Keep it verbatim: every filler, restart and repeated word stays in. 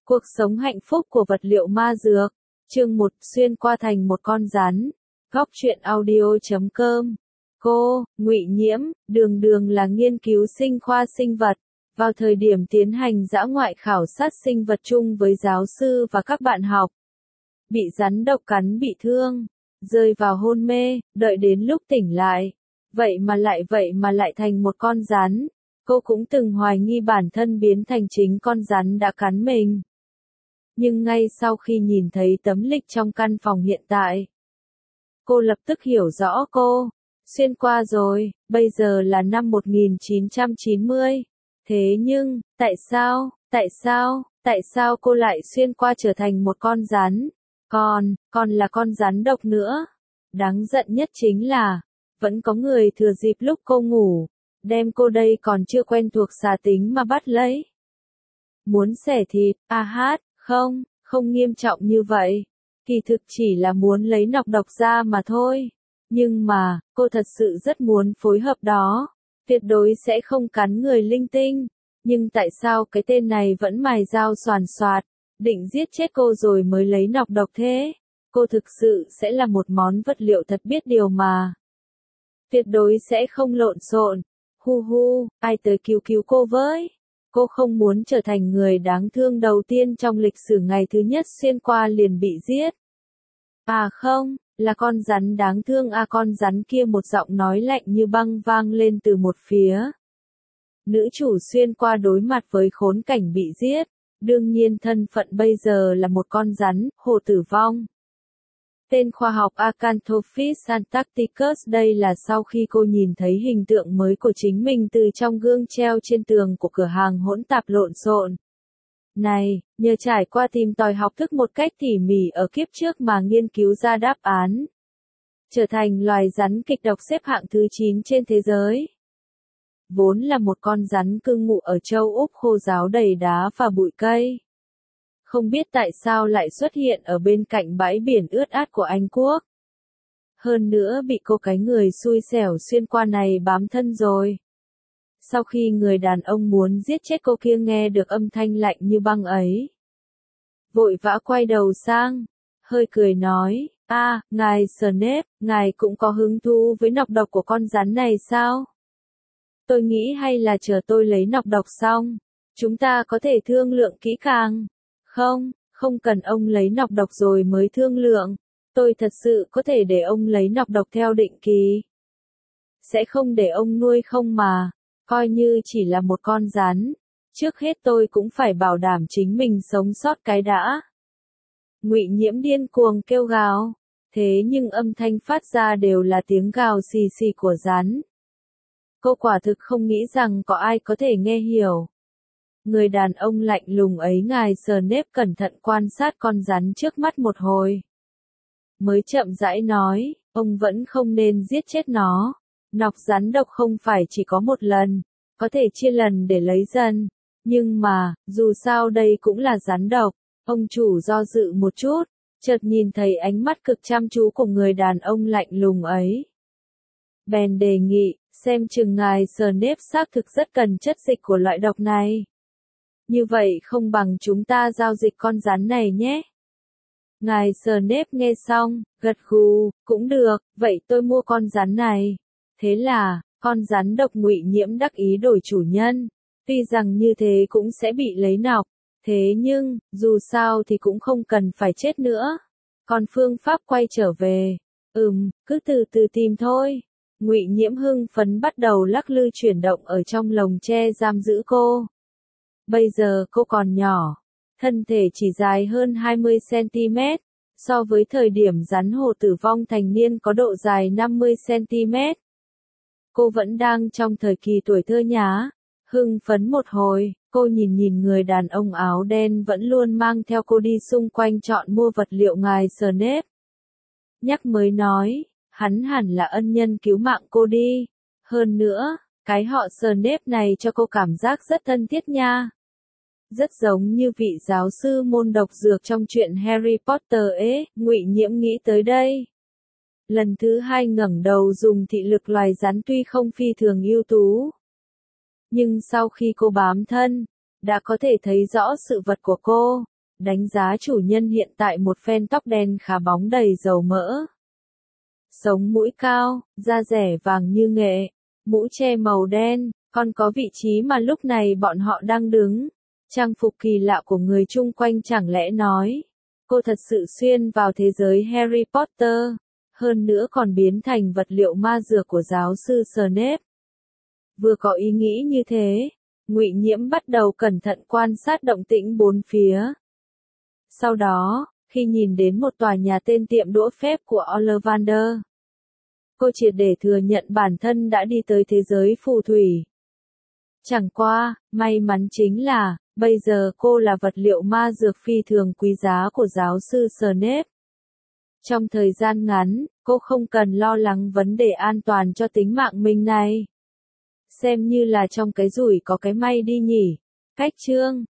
Cuộc sống hạnh phúc của vật liệu ma dược. Chương một, xuyên qua thành một con rắn. Góc truyện audio chấm com. Cô, Ngụy Nhiễm, đường đường là nghiên cứu sinh khoa sinh vật. Vào thời điểm tiến hành dã ngoại khảo sát sinh vật chung với giáo sư và các bạn học. Bị rắn độc cắn bị thương, rơi vào hôn mê, đợi đến lúc tỉnh lại. Vậy mà lại vậy mà lại thành một con rắn. Cô cũng từng hoài nghi bản thân biến thành chính con rắn đã cắn mình. Nhưng ngay sau khi nhìn thấy tấm lịch trong căn phòng hiện tại, cô lập tức hiểu rõ cô, xuyên qua rồi, bây giờ là năm một nghìn chín trăm chín mươi. Thế nhưng, tại sao, tại sao, tại sao cô lại xuyên qua trở thành một con rắn? Còn, còn là con rắn độc nữa. Đáng giận nhất chính là, vẫn có người thừa dịp lúc cô ngủ, đem cô đây còn chưa quen thuộc xà tính mà bắt lấy. Muốn xẻ thịt, a hát, không, không nghiêm trọng như vậy. Kỳ thực chỉ là muốn lấy nọc độc ra mà thôi. Nhưng mà, cô thật sự rất muốn phối hợp đó. Tuyệt đối sẽ không cắn người linh tinh. Nhưng tại sao cái tên này vẫn mài dao xoàn xoạt, định giết chết cô rồi mới lấy nọc độc thế? Cô thực sự sẽ là một món vật liệu thật biết điều mà. Tuyệt đối sẽ không lộn xộn. Hu hu, ai tới cứu cứu cô với? Cô không muốn trở thành người đáng thương đầu tiên trong lịch sử ngày thứ nhất xuyên qua liền bị giết. À không, là con rắn đáng thương à con rắn kia, một giọng nói lạnh như băng vang lên từ một phía. Nữ chủ xuyên qua đối mặt với khốn cảnh bị giết, đương nhiên thân phận bây giờ là một con rắn, hồ tử vong. Tên khoa học Acanthopsis antarcticus, đây là sau khi cô nhìn thấy hình tượng mới của chính mình từ trong gương treo trên tường của cửa hàng hỗn tạp lộn xộn. Này, nhờ trải qua tìm tòi học thức một cách tỉ mỉ ở kiếp trước mà nghiên cứu ra đáp án. Trở thành loài rắn kịch độc xếp hạng thứ chín trên thế giới. Vốn là một con rắn cư ngụ ở châu Úc khô ráo đầy đá và bụi cây. Không biết tại sao lại xuất hiện ở bên cạnh bãi biển ướt át của Anh Quốc. Hơn nữa bị cô cái người xui xẻo xuyên qua này bám thân rồi. Sau khi người đàn ông muốn giết chết cô kia nghe được âm thanh lạnh như băng ấy, vội vã quay đầu sang, hơi cười nói, a, ngài Snape, ngài cũng có hứng thú với nọc độc của con rắn này sao? Tôi nghĩ hay là chờ tôi lấy nọc độc xong, chúng ta có thể thương lượng kỹ càng. Không, không cần ông lấy nọc độc rồi mới thương lượng. Tôi thật sự có thể để ông lấy nọc độc theo định kỳ. Sẽ không để ông nuôi không mà, coi như chỉ là một con rắn. Trước hết tôi cũng phải bảo đảm chính mình sống sót cái đã. Ngụy Nhiễm điên cuồng kêu gào, thế nhưng âm thanh phát ra đều là tiếng gào xì xì của rắn. Cô quả thực không nghĩ rằng có ai có thể nghe hiểu. Người đàn ông lạnh lùng ấy, ngài Snape cẩn thận quan sát con rắn trước mắt một hồi. Mới chậm rãi nói, ông vẫn không nên giết chết nó. Nọc rắn độc không phải chỉ có một lần, có thể chia lần để lấy dần. Nhưng mà, dù sao đây cũng là rắn độc. Ông chủ do dự một chút, chợt nhìn thấy ánh mắt cực chăm chú của người đàn ông lạnh lùng ấy. Bèn đề nghị, xem chừng ngài Snape xác thực rất cần chất dịch của loại độc này. Như vậy không bằng chúng ta giao dịch con rắn này nhé. Ngài Snape nghe xong, gật gù, cũng được, vậy tôi mua con rắn này. Thế là, con rắn độc Ngụy Nhiễm đắc ý đổi chủ nhân. Tuy rằng như thế cũng sẽ bị lấy nọc, thế nhưng, dù sao thì cũng không cần phải chết nữa. Còn phương pháp quay trở về, ừm, cứ từ từ tìm thôi. Ngụy Nhiễm hưng phấn bắt đầu lắc lư chuyển động ở trong lồng tre giam giữ cô. Bây giờ cô còn nhỏ, thân thể chỉ dài hơn hai mươi xăng-ti-mét, so với thời điểm rắn hồ tử vong thành niên có độ dài năm mươi xăng-ti-mét. Cô vẫn đang trong thời kỳ tuổi thơ nhá. Hưng phấn một hồi, cô nhìn nhìn người đàn ông áo đen vẫn luôn mang theo cô đi xung quanh chọn mua vật liệu ngài Snape. Nhắc mới nói, hắn hẳn là ân nhân cứu mạng cô đi. Hơn nữa, cái họ Snape này cho cô cảm giác rất thân thiết nha. Rất giống như vị giáo sư môn độc dược trong truyện Harry Potter ấy, Ngụy Nhiễm nghĩ tới đây. Lần thứ hai ngẩng đầu dùng thị lực loài rắn tuy không phi thường ưu tú. Nhưng sau khi cô bám thân, đã có thể thấy rõ sự vật của cô. đánh giá chủ nhân hiện tại một phen tóc đen khá bóng đầy dầu mỡ. Sống mũi cao, da rẻ vàng như nghệ, mũ che màu đen, còn có vị trí mà lúc này bọn họ đang đứng. Trang phục kỳ lạ của người chung quanh chẳng lẽ nói, cô thật sự xuyên vào thế giới Harry Potter, hơn nữa còn biến thành vật liệu ma dược của giáo sư Snape. Vừa có ý nghĩ như thế, Ngụy Nhiễm bắt đầu cẩn thận quan sát động tĩnh bốn phía. Sau đó, khi nhìn đến một tòa nhà tên tiệm đũa phép của Ollivander, cô triệt để thừa nhận bản thân đã đi tới thế giới phù thủy. Chẳng qua, may mắn chính là, bây giờ cô là vật liệu ma dược phi thường quý giá của giáo sư Snape. Trong thời gian ngắn, cô không cần lo lắng vấn đề an toàn cho tính mạng mình này. Xem như là trong cái rủi có cái may đi nhỉ. Cách chương